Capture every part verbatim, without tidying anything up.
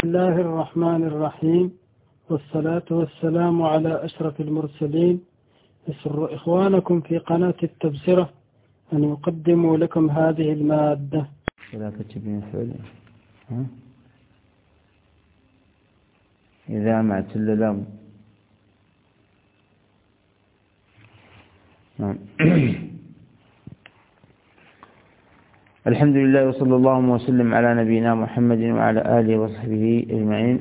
بسم الله الرحمن الرحيم، والصلاة والسلام على أشرف المرسلين. يسر إخوانكم في قناة التبصرة أن يقدموا لكم هذه المادة. إذا ما اعتل لام. الحمد لله وصلى الله وسلم على نبينا محمد وعلى آله وصحبه أجمعين.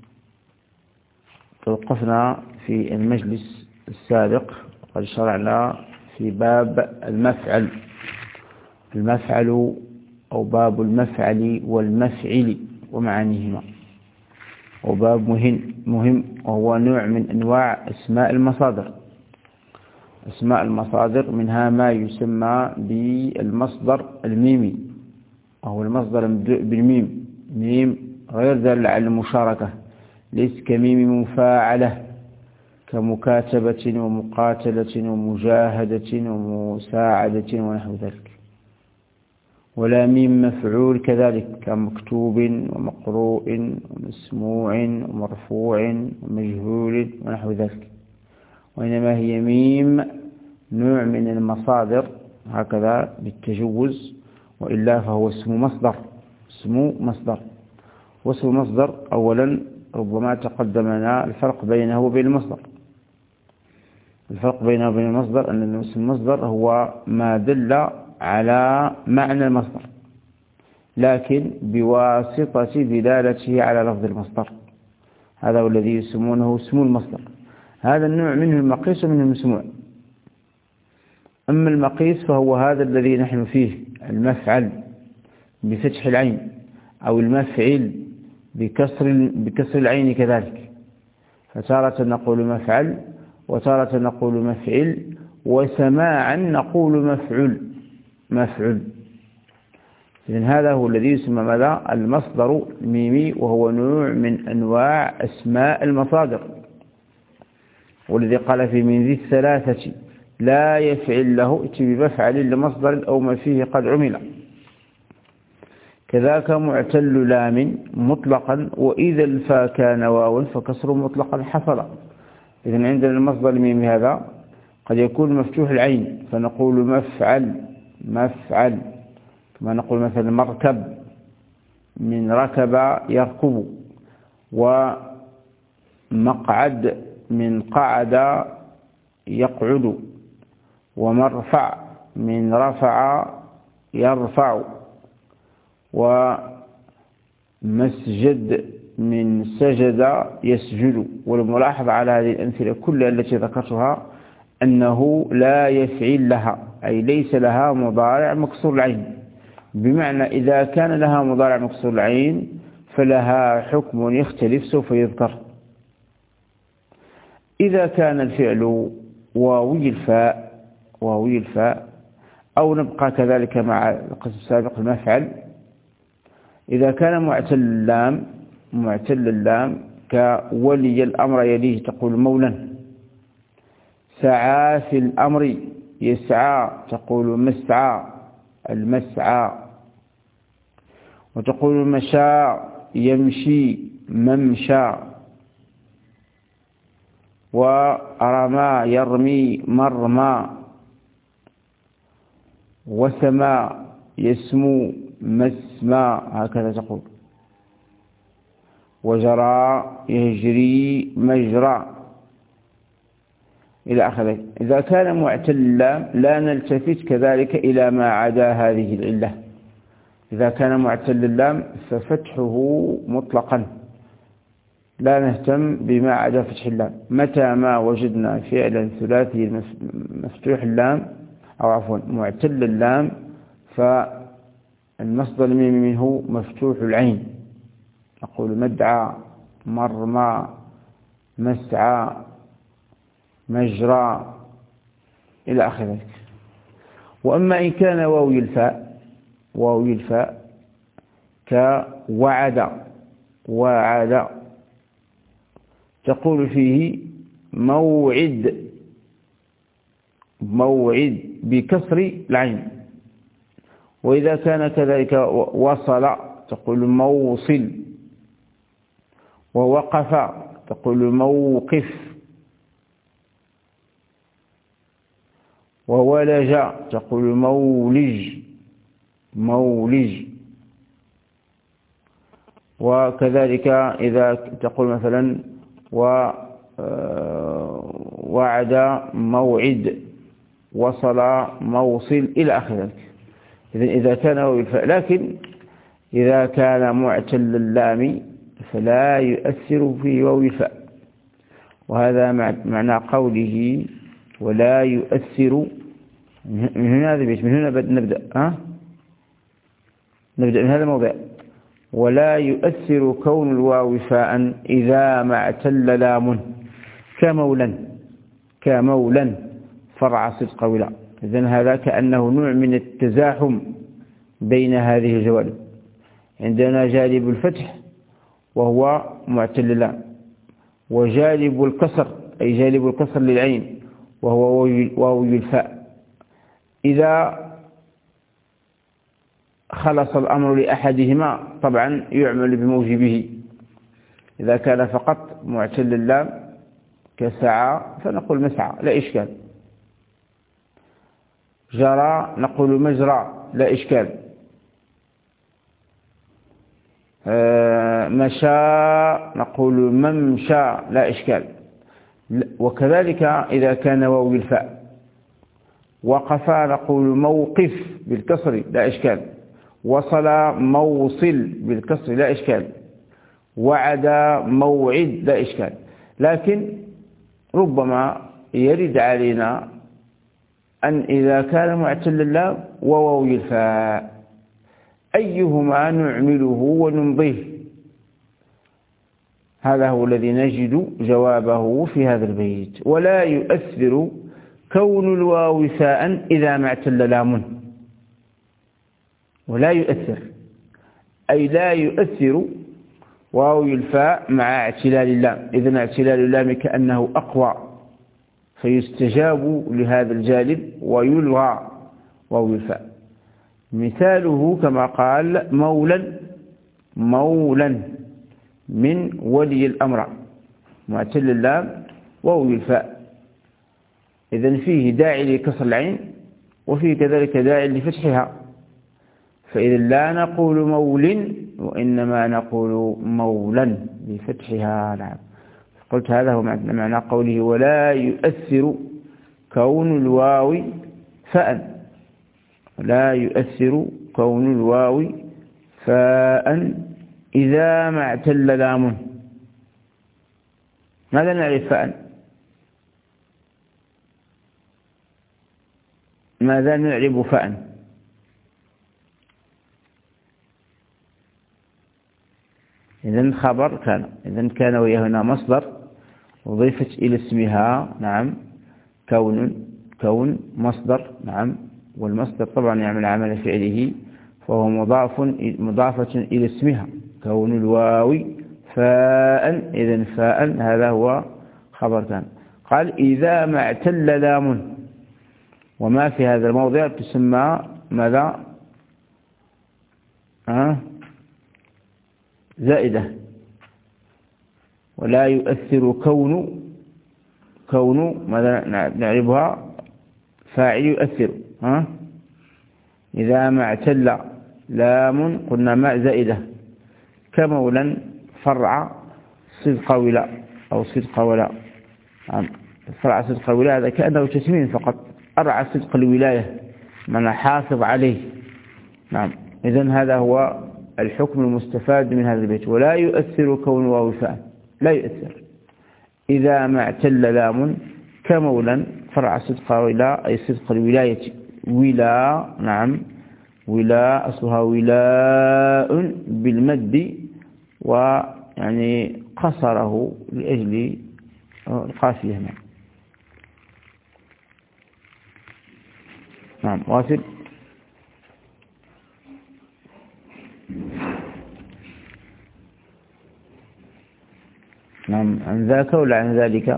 توقفنا في المجلس السابق قد شرعنا في باب المفعل المفعل أو باب المفعل والمفعل ومعانيهما، وباب مهم مهم وهو نوع من أنواع أسماء المصادر. أسماء المصادر منها ما يسمى بالمصدر الميمي، وهو المصدر بالميم، ميم غير دال على المشاركة، ليس كميم مفاعلة كمكاتبة ومقاتلة ومجاهدة ومساعدة ونحو ذلك، ولا ميم مفعول كذلك كمكتوب ومقروء ومسموع ومرفوع ومجهول ونحو ذلك، وإنما هي ميم نوع من المصادر هكذا بالتجوز، وإلا فهو اسم مصدر. اسم مصدر واسم مصدر أولا ربما تقدمنا الفرق بينه وبين المصدر. الفرق بينه وبين المصدر أن اسم المصدر هو ما دل على معنى المصدر لكن بواسطة دلالته على لفظ المصدر، هذا هو الذي يسمونه اسم المصدر. هذا النوع منه المقيس ومنه المسموع. أما المقيس فهو هذا الذي نحن فيه، المفعل بفتح العين، أو المفعل بكسر بكسر العين كذلك، فتارة نقول مفعل وتارة نقول مفعل، وسماعا نقول مفعول مفعول. إذن هذا هو الذي يسمى ماذا؟ المصدر الميمي، وهو نوع من أنواع أسماء المصادر، والذي قال في من ذي الثلاثة لا يفعل له ائت بمفعل لمصدر أو ما فيه قد عمل. كذاك معتل لام مطلقا، وإذا الفا كان واوا فكسر مطلقا حصل. إذن عندنا المصدر الميمي هذا قد يكون مفتوح العين فنقول مفعل مفعل، كما نقول مثلا مركب من ركب يركب، ومقعد من قعد يقعد، ومرفع من رفع يرفع، ومسجد من سجد يسجد. والملاحظ على هذه الأمثلة كلها التي ذكرتها أنه لا يفعل لها، أي ليس لها مضارع مكسور العين، بمعنى إذا كان لها مضارع مكسور العين فلها حكم يختلف سوف يذكر. إذا كان الفعل واوي الفاء واوي الفاء أو نبقى كذلك مع القسم السابق المفعل، إذا كان معتل اللام معتل اللام كولي الأمر يليه تقول مولا، سعى في الأمر يسعى تقول مسعى المسعى، وتقول مشى يمشي ممشى، ورمى يرمي مرمى، وسمى يسمو مسمى هكذا تقول، وجرى يجري مجرى إلى آخره. إذا كان معتل لا نلتفت كذلك إلى ما عدا هذه العلة. إذا كان معتل اللام ففتحه مطلقا، لا نهتم بما عدا فتح اللام. متى ما وجدنا فعلا ثلاثي مفتوح اللام أو عفوا معتل اللام فالمصدر الميمي منه مفتوح العين، نقول مدعى مرمى مسعى مجرى إلى آخره. وأما إن كان واوي الفاء واوي الفاء كوعد وعد تقول فيه موعد موعد بكسر العين. وإذا كان كذلك وصل تقول موصل ووقف تقول موقف، وولج تقول مولج مولج. وكذلك إذا تقول مثلا ووعد موعد، وصل موصل إلى آخر. إذن إذا كان واو الفاء، لكن إذا كان معتل اللام فلا يؤثر في واو الفاء، وهذا معنى قوله ولا يؤثر. من هنا هذا البيت، من هنا نبدأ ها نبدأ من هذا الموضع. ولا يؤثر كون الواو فاء إذا ما اعتل لام، كمولا كمولا فرع صدق ولا. إذن هذا كأنه نوع من التزاحم بين هذه الجوانب. عندنا جانب الفتح وهو معتل اللام، وجانب الكسر أي جانب الكسر للعين وهو واو الفاء. إذا خلص الأمر لأحدهما طبعا يعمل بموجبه. إذا كان فقط معتل اللام كسعى فنقول مسعى لا إشكال، جرى نقول مجرى لا إشكال، مشى نقول ممشى لا إشكال. وكذلك إذا كان واو الفاء. وقف نقول موقف بالكسر لا إشكال، وصل موصل بالكسر لا إشكال، وعد موعد لا إشكال. لكن ربما يرد علينا أن إذا كان معتل اللام وواو الفاء أيهما نعمله ونمضيه. هذا هو الذي نجد جوابه في هذا البيت. ولا يؤثر كون الواو فاء إذا ما اعتل لام. ولا يؤثر أي لا يؤثر واو الفاء مع اعتلال اللام. إذن اعتلال اللام كأنه أقوى فيستجاب لهذا الجانب ويلغى واو الفاء. مثاله كما قال مولا مولا من ولي الأمر، معتل اللام واو الفاء. إذن فيه داعي لكسر العين وفيه كذلك داعي لفتحها. فإذا لا نقول مول وإنما نقول مولا بفتحها. نعم. قلت هذا هو معنى قوله ولا يؤثر كون الواو فاء. لا يؤثر كون الواو فاء إذا ما اعتل لام. ماذا نعرف فاء؟ ماذا نعرف فاء؟ إذن خبر كان. إذن كان وهي هنا مصدر وضيفت إلى اسمها. نعم. كون كون مصدر. نعم. والمصدر طبعا يعمل عمل فعله فهو مضاف مضافة إلى اسمها. كون الواو فاء. إذن فاء هذا هو خبر كان. قال إذا ما اعتل لام، وما في هذا الموضع تسمى ماذا؟ أه؟ زائدة. ولا يؤثر كون كون ماذا نعرفها؟ فاعل يؤثر. ها؟ إذا ما اعتل لام قلنا ما زائدة كمولا فرع صدق ولا أو صدق ولا. فرع صدق ولا هذا كأنه تسمين فقط، أرعى صدق الولاية من حافظ عليه. نعم. إذن هذا هو الحكم المستفاد من هذا البيت. ولا يؤثر كون واو فاء، لا يؤثر إذا ما اعتل لام كمولا فرع صدق ولا أي صدق الولاية. ولا. نعم. ولا أصلها ولاء بالمد، ويعني قصره لأجل القافية. نعم. نعم. واصل. نعم. عن ذاك ولا عن ذلك؟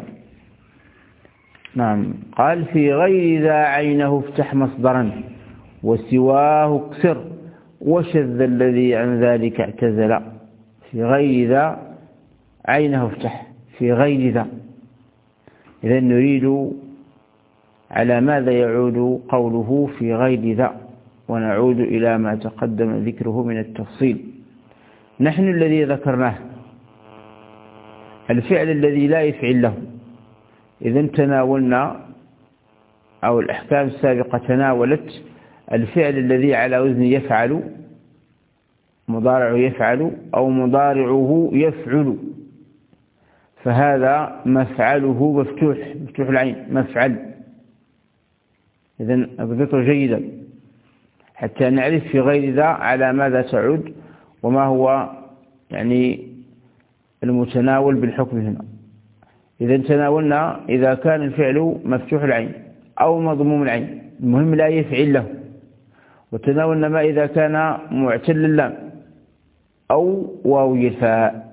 نعم. قال في غير ذا عينه افتح مصدرا وسواه اكسر وشذ الذي عن ذلك اعتزل. في غير ذا عينه افتح في غير ذا. إذا نريد على ماذا يعود قوله في غير ذا، ونعود إلى ما تقدم ذكره من التفصيل. نحن الذي ذكرناه الفعل الذي لا يفعل له، إذا تناولنا أو الأحكام السابقة تناولت الفعل الذي على وزن يفعل، مضارعه يفعل أو مضارعه يفعل، فهذا مفعله مفتوح مفتوح العين مفعل. إذن اضبطه جيدا حتى نعرف في غير ذا على ماذا تعود وما هو يعني المتناول بالحكم هنا. إذا تناولنا إذا كان الفعل مفتوح العين أو مضموم العين، المهم لا يفعل له. وتناولنا ما إذا كان معتل اللام أو واوي الفاء.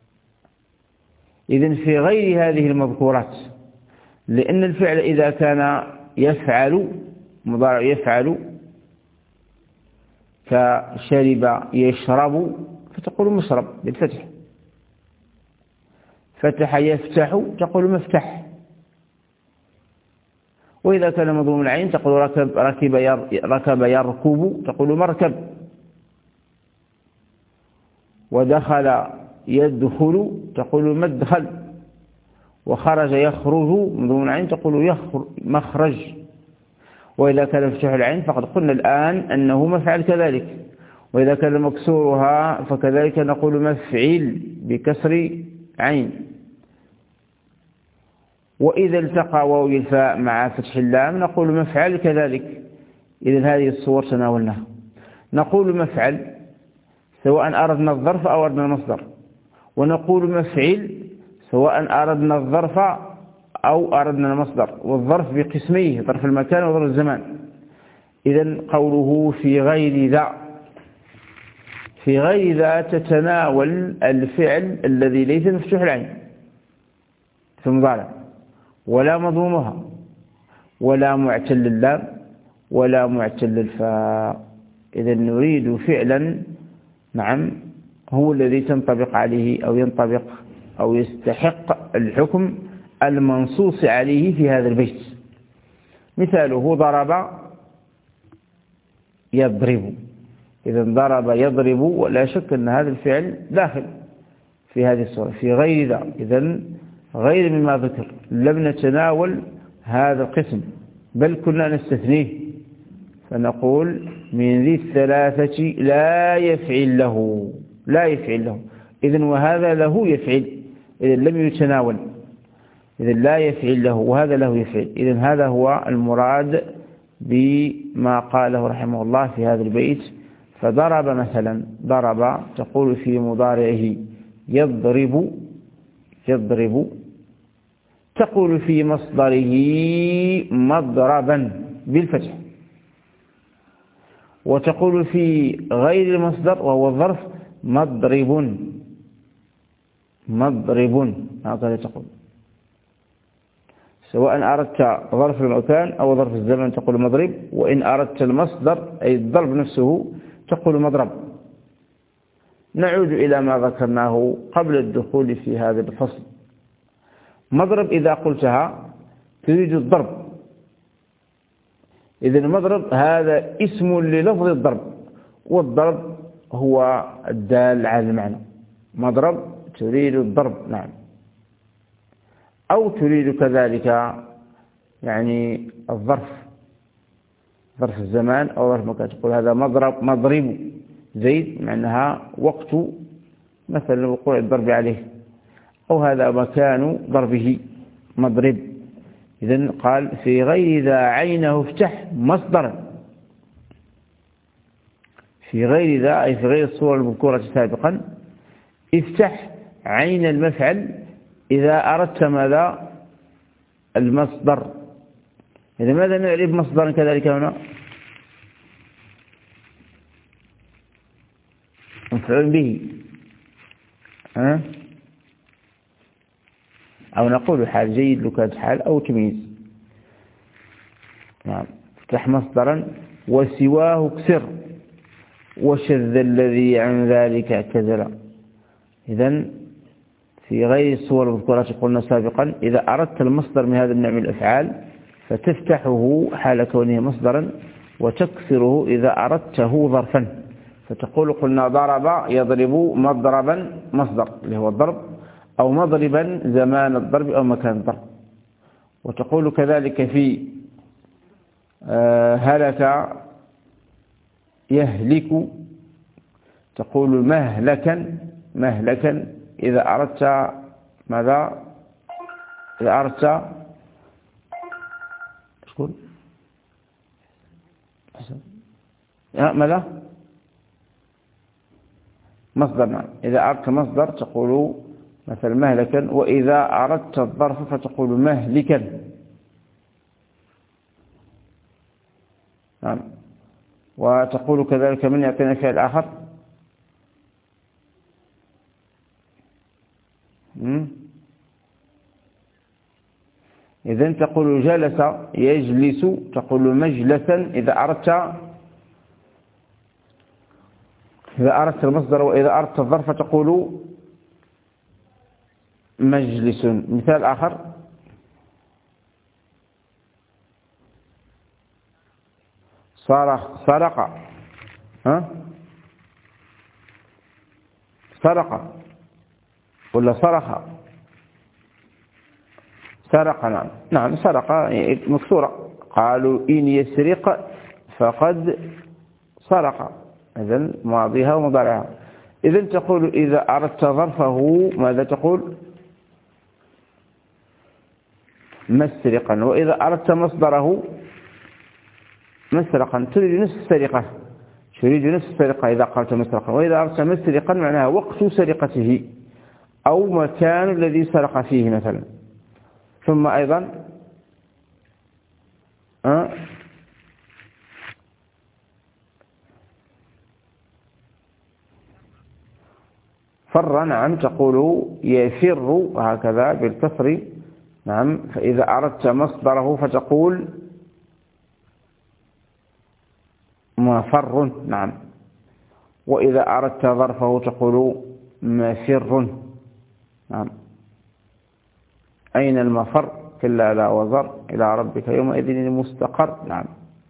إذن في غير هذه المذكورات، لأن الفعل إذا كان يفعل مضارع يفعل كشرب يشرب فتقول مشرب بالفتح، فتح يفتح تقول مفتح. وإذا كان مضموم العين تقول ركب ركب ركب يركب تقول مركب. ودخل يدخل تقول مدخل. وخرج يخرج مضموم العين تقول مخرج. وإذا كان مفتوح العين فقد قلنا الآن أنه مفعل كذلك. وإذا كان مكسورها فكذلك نقول مفعيل بكسر عين. وإذا التقى واو الفاء مع فتح اللام نقول مفعل كذلك. إذن هذه الصور تناولناها. نقول مفعل سواء أردنا الظرف أو أردنا المصدر، ونقول مفعل سواء أردنا الظرف أو أردنا المصدر، والظرف بقسميه ظرف المكان وظرف الزمان. إذن قوله في غير ذا، في غير ذا تتناول الفعل الذي ليس مفتوح العين في المضارع ولا مضمومها ولا معتل اللام ولا معتل الفاء. إذن نريد فعلا نعم هو الذي تنطبق عليه أو ينطبق أو يستحق الحكم المنصوص عليه في هذا البيت. مثاله ضرب يضرب. إذا ضرب يضرب، ولا شك أن هذا الفعل داخل في هذه الصورة في غير ذا. إذن غير مما ذكر لم نتناول هذا القسم بل كنا نستثنيه فنقول من ذي الثلاثة لا يفعل له لا يفعل له. إذن وهذا له يفعل، إذن لم يتناول، إذن لا يفعل له وهذا له يفعل. إذن هذا هو المراد بما قاله رحمه الله في هذا البيت. فضرب مثلا ضرب تقول في مضارعه يضرب يضرب، تقول في مصدره مضربا بالفتح، وتقول في غير المصدر وهو الظرف مضرب مضرب. هكذا تقول سواء أردت ظرف المكان أو ظرف الزمن تقول مضرب، وإن أردت المصدر أي الضرب نفسه تقول مضرب. نعود إلى ما ذكرناه قبل الدخول في هذا الفصل. مضرب إذا قلتها تريد الضرب، إذن المضرب هذا اسم للفظ الضرب، والضرب هو الدال على المعنى. مضرب تريد الضرب نعم، أو تريد كذلك يعني الظرف ظرف الزمان أو ظرف مكان، تقول هذا مضرب مضرب زيد معناها وقت مثلا وقوع الضرب عليه، أو هذا مكان ضربه مضرب. إذن قال في غير ذا عينه افتح مصدرا، في غير ذا أي في غير الصورة المذكورة سابقا افتح عين المفعل إذا أردت ماذا المصدر. إذا ماذا نعرف مصدرا كذلك هنا؟ مفعول به ها؟ أو نقول حال جيد لو كانت حال أو تمييز. نعم افتح مصدرا وسواه كسر وشذ الذي عن ذلك اعتزل. إذن في غير الصور المذكورة قلنا سابقا إذا أردت المصدر من هذا النوع من الأفعال فتفتحه حال كونه مصدرا وتكسره إذا أردته ظرفا، فتقول قلنا ضرب يضرب مضربا مصدر اللي هو الضرب، أو مضربا زمان الضرب أو مكان الضرب. وتقول كذلك في هلك يهلك تقول مهلكا مهلكا إذا أردت ماذا؟ إذا أردت تقول ماذا؟ مصدر. نعم إذا أردت مصدر تقول مثل مهلكا، وإذا أردت الظرف فتقول مهلكا. نعم. وتقول كذلك من يعطينا فعل آخر. إذن تقول جلس يجلس تقول مجلسا إذا أردت إذا أردت المصدر، وإذا أردت الظرف تقول مجلس. مثال آخر صرخ سرق ها سرق ولا صرخ سرق. نعم نعم سرق مكسورة. قالوا إن يسرق فقد سرق، إذن ماضيها ومضارعها. إذن تقول إذا أردت ظرفه ماذا تقول؟ مسرقا. وإذا أردت مصدره مسرقا تريد نفس السرقة تريد نفس السرقة إذا قلت مسرقا. وإذا أردت مسرقا معناها وقت سرقته أو مكان الذي سرق فيه مثلا. ثم أيضا أه فر. نعم تقول يفر هكذا بالكسر. نعم فإذا أردت مصدره فتقول مفر. نعم. وإذا أردت ظرفه تقول مفر. نعم. أين المفر؟ كلا لا وزر إلى ربك يومئذ المستقر. نعم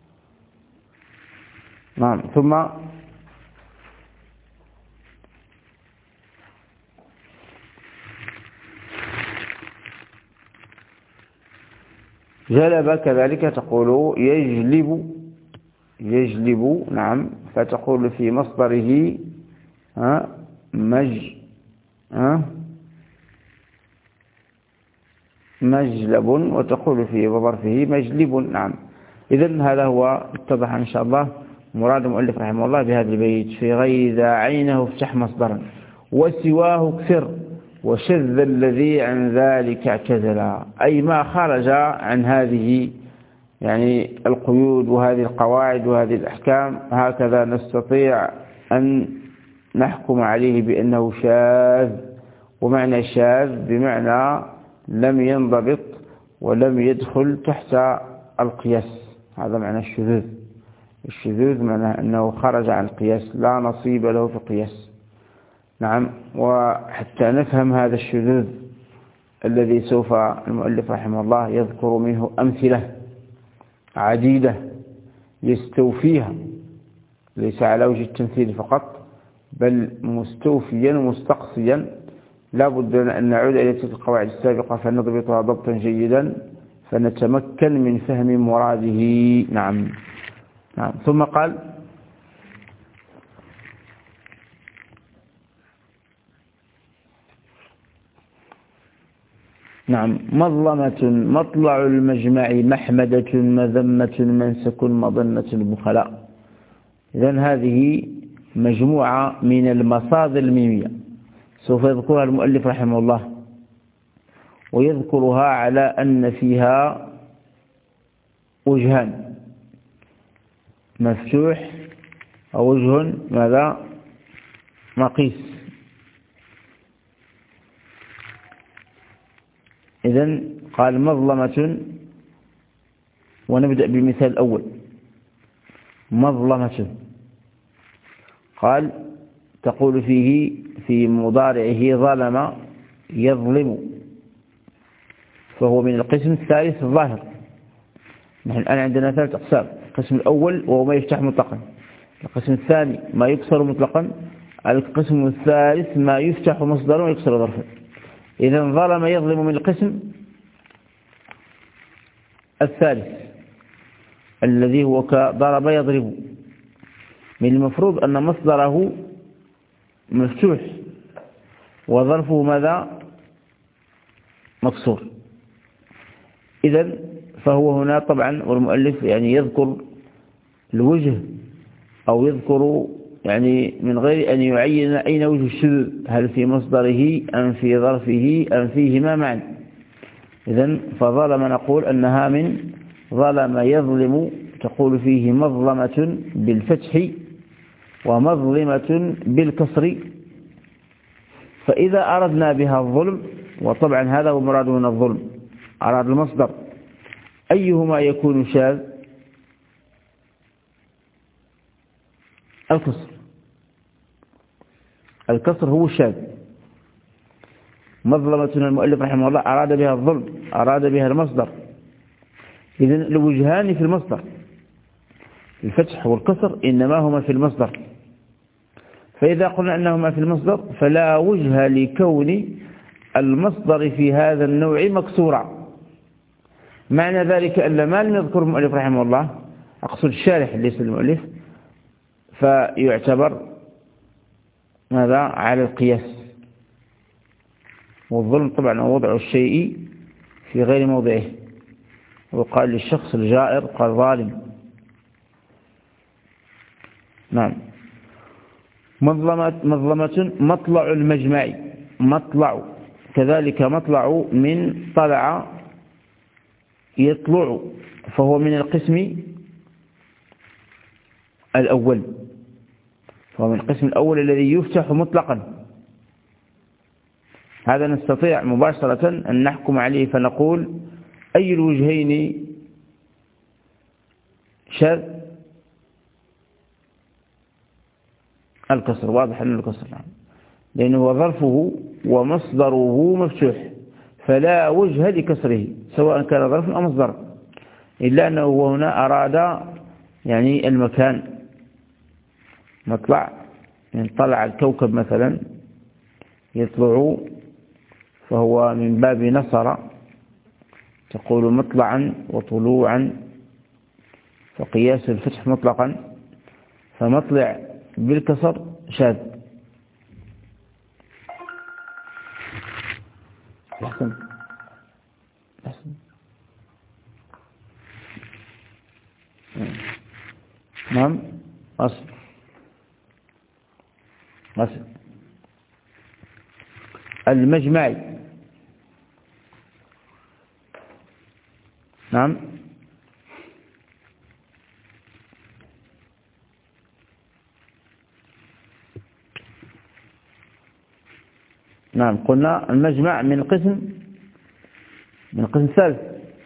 نعم. ثم جلب كذلك تقول يجلب يجلب. نعم فتقول في مصدره ها مج ها مجلب، وتقول في ظرفه مجلب. نعم. إذن هذا هو اتضح إن شاء الله مراد المؤلف رحمه الله بهذا البيت. في غير ذا عينه افتح مصدرا وسواه كثر وشذ الذي عن ذلك اعتزلا، أي ما خرج عن هذه يعني القيود وهذه القواعد وهذه الأحكام، هكذا نستطيع أن نحكم عليه بأنه شاذ. ومعنى شاذ بمعنى لم ينضبط ولم يدخل تحت القياس، هذا معنى الشذوذ. الشذوذ معنى أنه خرج عن القياس، لا نصيب له في القياس. نعم. وحتى نفهم هذا الشذوذ الذي سوف المؤلف رحمه الله يذكر منه أمثلة عديدة يستوفيها، ليس على وجه التمثيل فقط بل مستوفيا ومستقصيا. لا بد أن نعود إلى تلك القواعد السابقة فنضبطها ضبطا جيدا فنتمكن من فهم مراده. نعم نعم. ثم قال نعم مظلمة مطلع المجمع محمدة مذمة منسك مظنة البخلاء. إذن هذه مجموعة من المصادر الميمية سوف يذكرها المؤلف رحمه الله، ويذكرها على أن فيها وجهان مفتوح أو وجه ماذا مقيس. إذن قال مظلمة، ونبدأ بالمثال الأول مظلمة. قال تقول فيه في مضارعه ظلم يظلم فهو من القسم الثالث الظاهر. نحن الآن عندنا ثلاث أقسام: القسم الأول وهو ما يفتح مطلقا، القسم الثاني ما يكسر مطلقا، القسم الثالث ما يفتح مصدرا ويكسر ظرفا. إذا ظلم يظلم من القسم الثالث الذي هو كضرب يضرب. من المفروض أن مصدره مفتوح وظرفه ماذا؟ مكسور. إذن فهو هنا طبعا والمؤلف يعني يذكر الوجه أو يذكر يعني من غير أن يعين أين وجه الشذوذ، هل في مصدره أم في ظرفه أم فيهما معا. إذن فظلم نقول أنها من ظلم يظلم، تقول فيه مظلمة بالفتح ومظلمة بالكسر. فإذا أردنا بها الظلم، وطبعا هذا هو مراد من الظلم، أراد المصدر، أيهما يكون شاذ؟ الكسر. الكسر هو الشاذ. مظلمة المؤلف رحمه الله أراد بها الظلم، أراد بها المصدر. إذن الوجهان في المصدر، الفتح والكسر إنما هما في المصدر. فإذا قلنا أنهما في المصدر فلا وجه لكون المصدر في هذا النوع مكسورا. معنى ذلك أن ما لم يذكر المؤلف رحمه الله، أقصد الشارح ليس المؤلف، فيعتبر ماذا؟ على القياس. والظلم طبعا وضع الشيء في غير موضعه، وقال للشخص الجائر قال ظالم. نعم. مظلمة, مظلمة مطلع المجمع، مطلع كذلك مطلع من طلع يطلع، فهو من القسم الأول، فهو من القسم الأول الذي يفتح مطلقا. هذا نستطيع مباشرة أن نحكم عليه فنقول أي الوجهين شاذ؟ الكسر. واضح أن الكسر، لأنه ظرفه ومصدره مفتوح، فلا وجه لكسره سواء كان ظرف أو مصدر، إلا أنه هنا أراد يعني المكان. مطلع يعني طلع الكوكب مثلا يطلع، فهو من باب نصر، تقول مطلعا وطلوعا، فقياس الفتح مطلقا، فمطلع بالكسر شاذ. أحسن أحسن. نعم. أصل أصل المجمعي. نعم. نعم قلنا المجمع من قسم من قسم ثالث.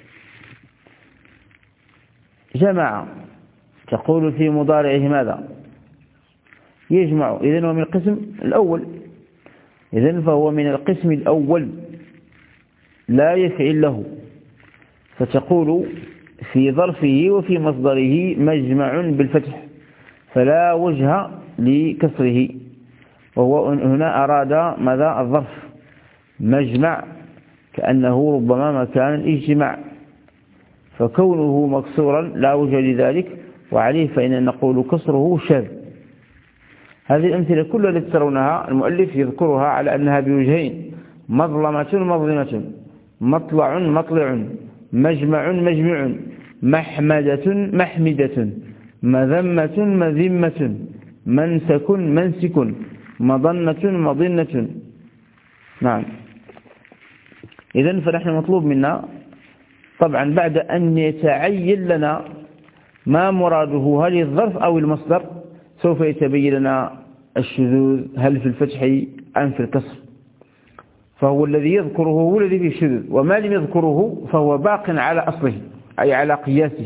جمع تقول في مضارعه ماذا؟ يجمع. إذن هو من القسم الأول. إذن فهو من القسم الأول لا يفعل له، فتقول في ظرفه وفي مصدره مجمع بالفتح، فلا وجه لكسره. وهو هنا أراد ماذا؟ الظرف مجمع، كأنه ربما مكان الاجتماع، فكونه مكسورا لا وجه لذلك، وعليه فإن نقول كسره شاذ. هذه الأمثلة كلها التي ترونها المؤلف يذكرها على أنها بوجهين: مظلمة مظلمة، مطلع مطلع، مجمع مجمع، محمدة محمدة، مذمة مذمة، منسك منسك، مظنة مظنة. نعم. إذن فنحن مطلوب منا طبعا بعد أن يتعين لنا ما مراده، هل الظرف أو المصدر، سوف يتبين لنا الشذوذ هل في الفتح أم في الكسر. فهو الذي يذكره هو الذي فيه الشذوذ، وما لم يذكره فهو باق على أصله أي على قياسه.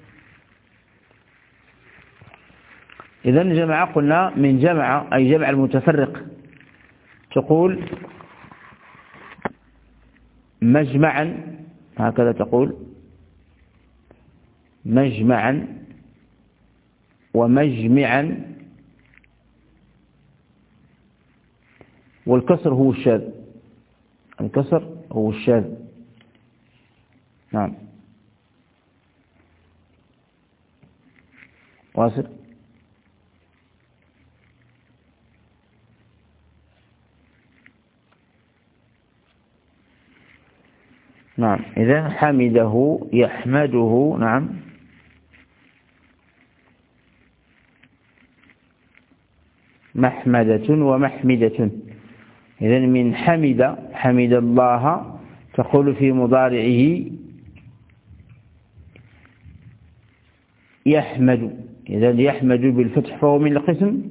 إذن جمع قلنا من جمع أي جمع المتفرق، تقول مجمعا، هكذا تقول مجمعا ومجمعا، والكسر هو الشاذ، الكسر هو الشاذ. نعم واصل. نعم إذا حمده يحمده. نعم محمدة ومحمدة. إذا من حمد، حمد الله تقول في مضارعه يحمد. إذا يحمد بالفتح فهو من القسم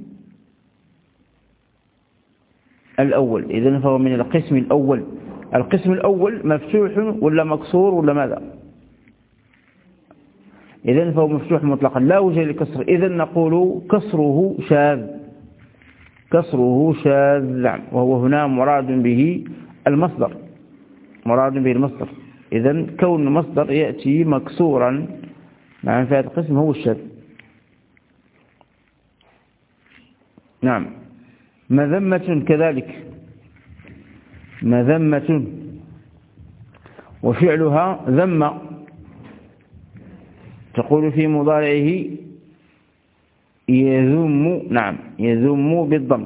الأول. إذا فهو من القسم الأول. القسم الأول مفتوح ولا مكسور ولا ماذا؟ إذا فهو مفتوح مطلقا لا وجه للكسر. إذا نقول كسره شاذ، كسره شاذ، وهو هنا مراد به المصدر، مراد به المصدر. إذا كون المصدر يأتي مكسورا مع في هذا القسم هو الشاذ. نعم مذمة كذلك، مذمة وفعلها ذم، تقول في مضارعه يذم. نعم يذم بالضم.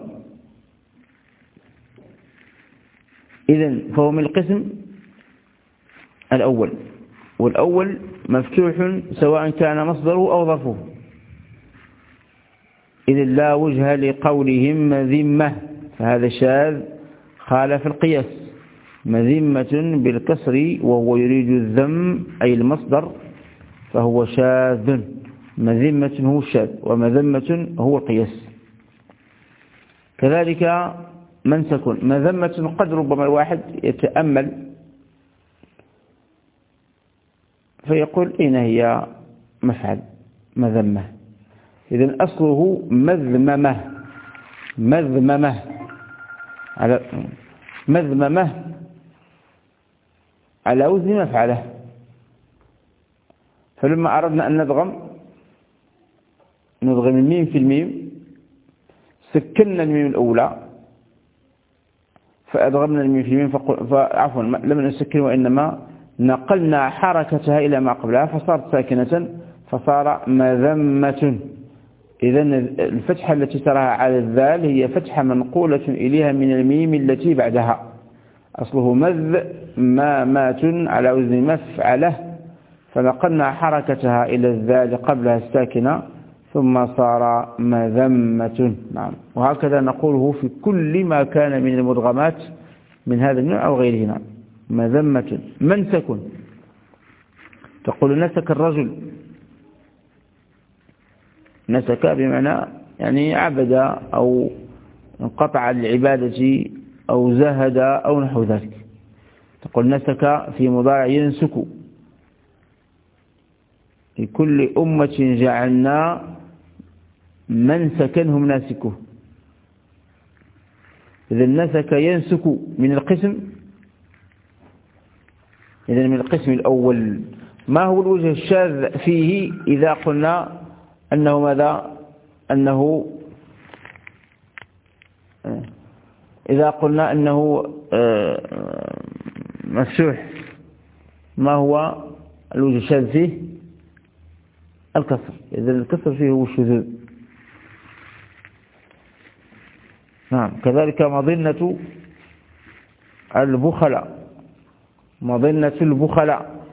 إذن فهو من القسم الأول، والأول مفتوح سواء كان مصدره أو ظرفه. إذن لا وجه لقولهم مذمة، فهذا شاذ خالف القياس. مذمة بالكسر وهو يريد الذم أي المصدر فهو شاذ. مذمة هو الشاذ ومذمة هو القياس. كذلك من سكن مذمة، قد ربما الواحد يتأمل فيقول أين هي مفعل مذمة. إذن أصله مذممة، مذممة على مذممة على وزن مفعله. فلما أردنا أن ندغم ندغم الميم في الميم سكننا الميم الأولى فأدغمنا الميم في الميم، فعفوا لم نسكن وإنما نقلنا حركتها إلى ما قبلها فصارت ساكنة فصار مذمة. إذن الفتحة التي تراها على الذال هي فتحة منقولة إليها من الميم التي بعدها. أصله مذ ما مات على وزن مفعله، فنقلنا حركتها إلى الذال قبلها الساكنة ثم صار مذمة. نعم وهكذا نقوله في كل ما كان من المدغمات من هذا النوع أو غيره. نعم مذمة. من سكن تقول نسك الرجل، نسك بمعنى يعني عبد أو انقطع العبادة أو زهد أو نحو ذلك. تقول نسك في مضارع ينسك. لكل أمة جعلنا من سكنهم ناسكه. إذا نسك ينسك من القسم، إذا من القسم الأول. ما هو الوجه الشاذ فيه إذا قلنا أنه ماذا؟ أنه إذا قلنا أنه مفتوح، ما هو الوجه الشاذ فيه؟ الكسر. إذا الكسر فيه هو الشذوذ. نعم كذلك مظنة البخلاء، مظنة البخلاء.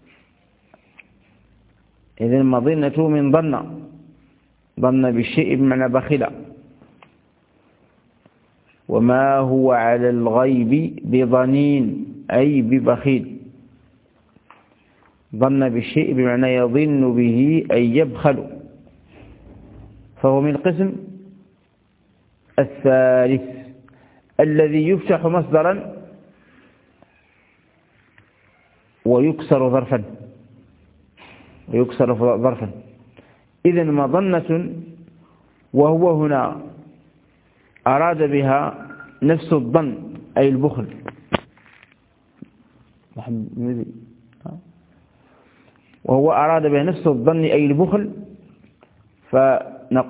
إذا مظنة من ظن، ظن بالشيء بمعنى بخلا. وما هو على الغيب بظنين أي ببخيل. ظن بالشيء بمعنى يظن به أي يبخل، فهو من القسم الثالث الذي يفتح مصدرا ويكسر ظرفا، ويكسر ظرفا. إذن مظنة وهو هنا أراد بها نفس الظن أي البخل. وهو أراد به نفس الظن أي البخل فنق...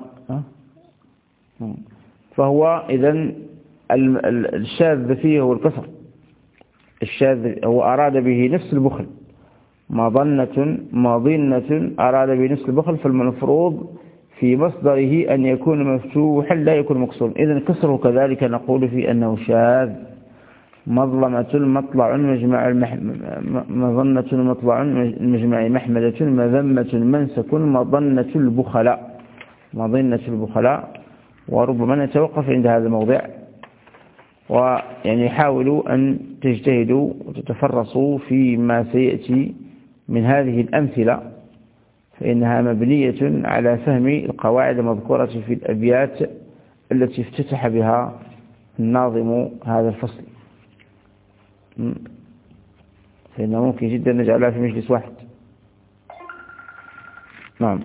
فهو إذن الشاذ فيه هو الكسر. الشاذ هو أراد به نفس البخل، مظنة مظنة أراد به نفس البخل، فالمفروض في مصدره أن يكون مفتوحا لا يكون مكسورا. إذن كسره كذلك نقول في أنه شاذ. مظلمة مطلع مجمع المح... مظنة مطلع المجمع محمدة مذمة منسك مظنة البخلاء مظنة البخلاء. وربما نتوقف عند هذا الموضع، ويعني حاولوا أن تجتهدوا وتتفرصوا فيما سيأتي من هذه الأمثلة، فإنها مبنية على فهم القواعد المذكورة في الأبيات التي افتتح بها الناظم هذا الفصل. فإنه ممكن جدا نجعلها في مجلس واحد. نعم.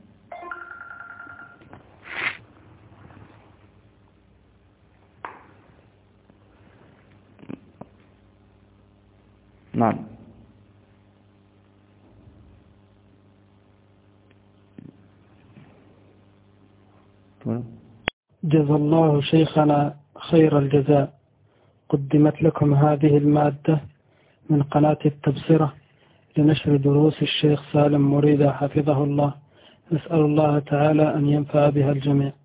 نعم. جزا الله شيخنا خير الجزاء. قدمت لكم هذه المادة من قناة التبصرة لنشر دروس الشيخ سالم مريدة حفظه الله. نسأل الله تعالى أن ينفع بها الجميع.